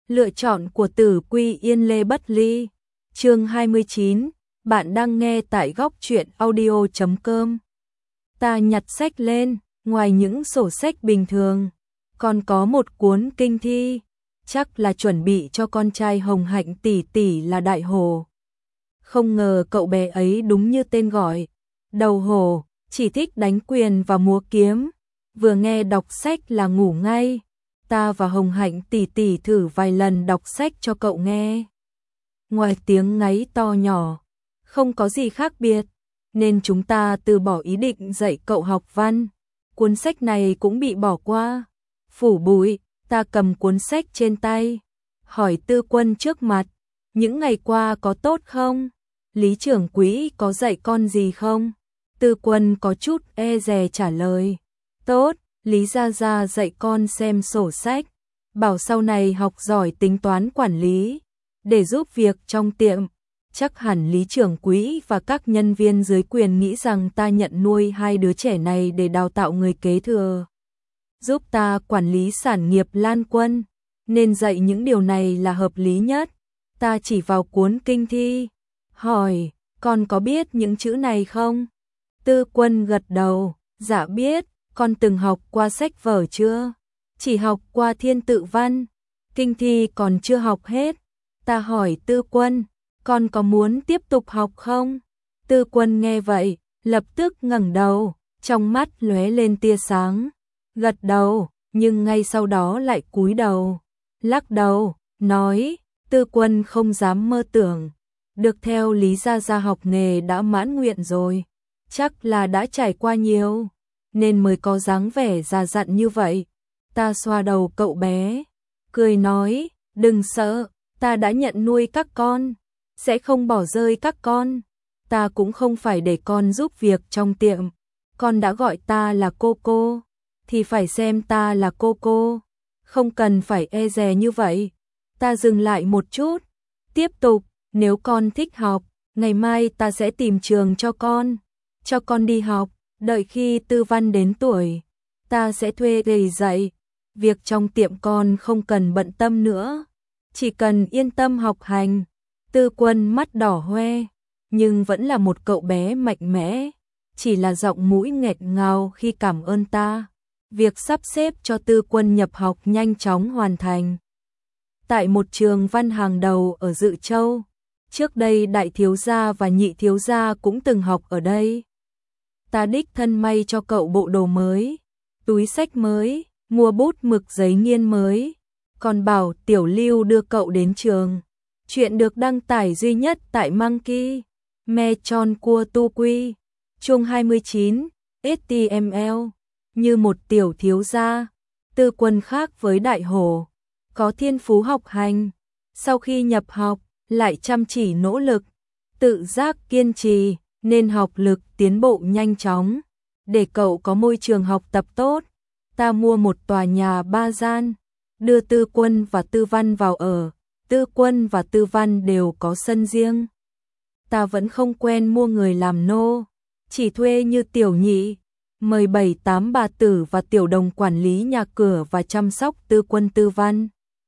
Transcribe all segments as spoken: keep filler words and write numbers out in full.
Lựa chọn của Tử Quy Yên Lê Bất Ly. Chương hai mươi chín, bạn đang nghe tại góc truyện audio chấm com. Ta nhặt sách lên, ngoài những sổ sách bình thường, còn có một cuốn kinh thi, chắc là chuẩn bị cho con trai Hồng Hạnh tỷ tỷ là Đại Hổ. Không ngờ cậu bé ấy đúng như tên gọi, đầu hổ, chỉ thích đánh quyền và múa kiếm, vừa nghe đọc sách là ngủ ngay. Ta và Hồng Hạnh tỷ tỷ thử vài lần đọc sách cho cậu nghe. Ngoài tiếng ngáy to nhỏ, không có gì khác biệt, nên chúng ta từ bỏ ý định dạy cậu học văn. Cuốn sách này cũng bị bỏ qua. Phủ bụi, ta cầm cuốn sách trên tay, hỏi Tư Quân trước mặt, những ngày qua có tốt không? Lý trưởng quỹ có dạy con gì không? Tư Quân có chút e dè trả lời, tốt. Lý Gia Gia dạy con xem sổ sách, bảo sau này học giỏi tính toán quản lý, để giúp việc trong tiệm. Chắc hẳn Lý trưởng quỹ và các nhân viên dưới quyền nghĩ rằng ta nhận nuôi hai đứa trẻ này để đào tạo người kế thừa, giúp ta quản lý sản nghiệp Lan Quân, nên dạy những điều này là hợp lý nhất. Ta chỉ vào cuốn kinh thi, hỏi, con có biết những chữ này không? Tư Quân gật đầu, dạ biết. Con từng học qua sách vở chưa? Chỉ học qua thiên tự văn, kinh thi còn chưa học hết. Ta hỏi Tư Quân, con có muốn tiếp tục học không? Tư Quân nghe vậy, lập tức ngẩng đầu, trong mắt lóe lên tia sáng, gật đầu, nhưng ngay sau đó lại cúi đầu, lắc đầu, nói, Tư Quân không dám mơ tưởng, được theo Lý Gia Gia học nghề đã mãn nguyện rồi, chắc là đã trải qua nhiều, nên mới có dáng vẻ già dặn như vậy. Ta xoa đầu cậu bé, cười nói, đừng sợ, ta đã nhận nuôi các con, sẽ không bỏ rơi các con. Ta cũng không phải để con giúp việc trong tiệm, con đã gọi ta là cô cô, thì phải xem ta là cô cô, không cần phải e dè như vậy. Ta dừng lại một chút, tiếp tục, nếu con thích học, ngày mai ta sẽ tìm trường cho con, cho con đi học. Đợi khi Tư Văn đến tuổi, ta sẽ thuê thầy dạy. Việc trong tiệm con không cần bận tâm nữa, chỉ cần yên tâm học hành. Tư Quân mắt đỏ hoe, nhưng vẫn là một cậu bé mạnh mẽ, chỉ là giọng mũi nghẹt ngào khi cảm ơn ta. Việc sắp xếp cho Tư Quân nhập học nhanh chóng hoàn thành. Tại một trường văn hàng đầu ở Dự Châu, trước đây đại thiếu gia và nhị thiếu gia cũng từng học ở đây. Ta đích thân may cho cậu bộ đồ mới, túi sách mới, mua bút mực giấy nghiên mới, còn bảo Tiểu Lưu đưa cậu đến trường. Chuyện được đăng tải duy nhất tại Monkey Mechon Cua Tu Quy. Chương hai mươi chín, hát tê em lờ. Như một tiểu thiếu gia, Tư Quân khác với Đại Hổ, có thiên phú học hành. Sau khi nhập học, lại chăm chỉ nỗ lực, tự giác kiên trì, nên học lực tiến bộ nhanh chóng. Để cậu có môi trường học tập tốt, ta mua một tòa nhà ba gian, đưa Tư Quân và Tư Văn vào ở. Tư Quân và Tư Văn đều có sân riêng. Ta vẫn không quen mua người làm nô, chỉ thuê như tiểu nhị, mời bảy tám bà tử và tiểu đồng quản lý nhà cửa và chăm sóc Tư Quân Tư Văn.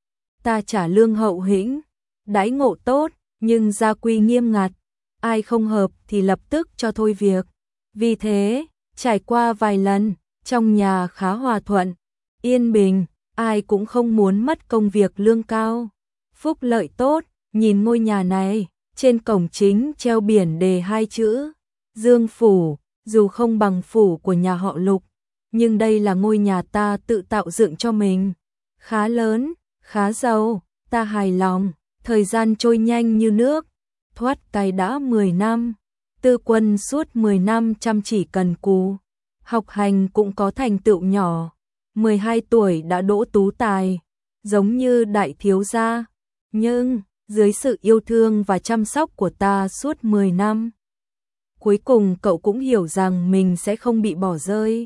Ta trả lương hậu hĩnh, đãi ngộ tốt, nhưng gia quy nghiêm ngặt. Ai không hợp thì lập tức cho thôi việc. Vì thế, trải qua vài lần, trong nhà khá hòa thuận, yên bình, ai cũng không muốn mất công việc lương cao, phúc lợi tốt. Nhìn ngôi nhà này, trên cổng chính treo biển đề hai chữ Dương Phủ, dù không bằng phủ của nhà họ Lục, nhưng đây là ngôi nhà ta tự tạo dựng cho mình. Khá lớn, khá giàu, ta hài lòng. Thời gian trôi nhanh như nước, thoát cái đã mười năm. Tư Quân suốt mười năm chăm chỉ cần cù, học hành cũng có thành tựu nhỏ. mười hai tuổi đã đỗ tú tài, giống như đại thiếu gia. Nhưng, dưới sự yêu thương và chăm sóc của ta suốt mười năm, cuối cùng cậu cũng hiểu rằng mình sẽ không bị bỏ rơi.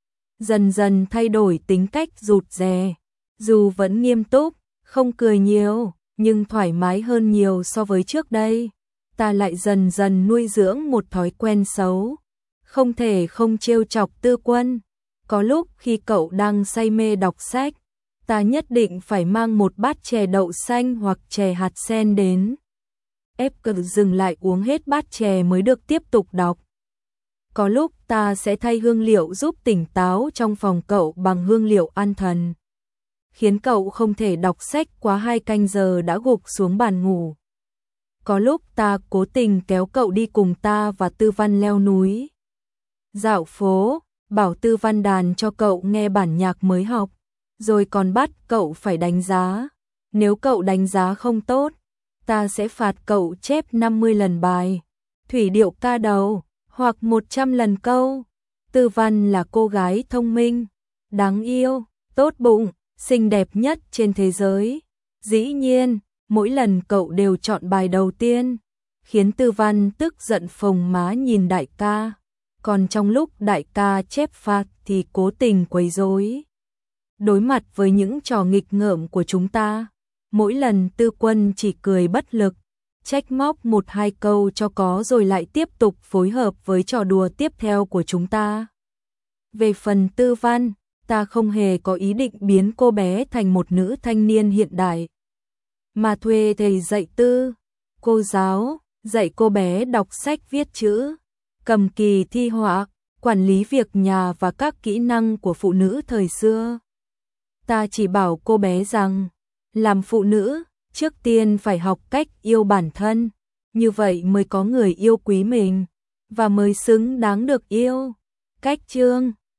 Dần dần thay đổi tính cách rụt rè, dù vẫn nghiêm túc, không cười nhiều, nhưng thoải mái hơn nhiều so với trước đây. Ta lại dần dần nuôi dưỡng một thói quen xấu, không thể không trêu chọc Tư Quân. Có lúc khi cậu đang say mê đọc sách, ta nhất định phải mang một bát chè đậu xanh hoặc chè hạt sen đến. Ép cờ dừng lại uống hết bát chè mới được tiếp tục đọc. Có lúc ta sẽ thay hương liệu giúp tỉnh táo trong phòng cậu bằng hương liệu an thần, khiến cậu không thể đọc sách quá hai canh giờ đã gục xuống bàn ngủ. Có lúc ta cố tình kéo cậu đi cùng ta và Tư Văn leo núi, dạo phố, bảo Tư Văn đàn cho cậu nghe bản nhạc mới học, rồi còn bắt cậu phải đánh giá. Nếu cậu đánh giá không tốt, ta sẽ phạt cậu chép năm mươi lần bài thủy điệu ca đầu, hoặc một trăm lần câu. Tư Văn là cô gái thông minh, đáng yêu, tốt bụng, xinh đẹp nhất trên thế giới. Dĩ nhiên, mỗi lần cậu đều chọn bài đầu tiên, khiến Tư Văn tức giận phồng má nhìn đại ca. Còn trong lúc đại ca chép phạt thì cố tình quấy rối. Đối mặt với những trò nghịch ngợm của chúng ta, mỗi lần Tư Quân chỉ cười bất lực, trách móc một hai câu cho có rồi lại tiếp tục phối hợp với trò đùa tiếp theo của chúng ta. Về phần Tư Văn, ta không hề có ý định biến cô bé thành một nữ thanh niên hiện đại, mà thuê thầy dạy tư, cô giáo, dạy cô bé đọc sách viết chữ, cầm kỳ thi họa, quản lý việc nhà và các kỹ năng của phụ nữ thời xưa. Ta chỉ bảo cô bé rằng, làm phụ nữ, trước tiên phải học cách yêu bản thân, như vậy mới có người yêu quý mình, và mới xứng đáng được yêu. Cách chương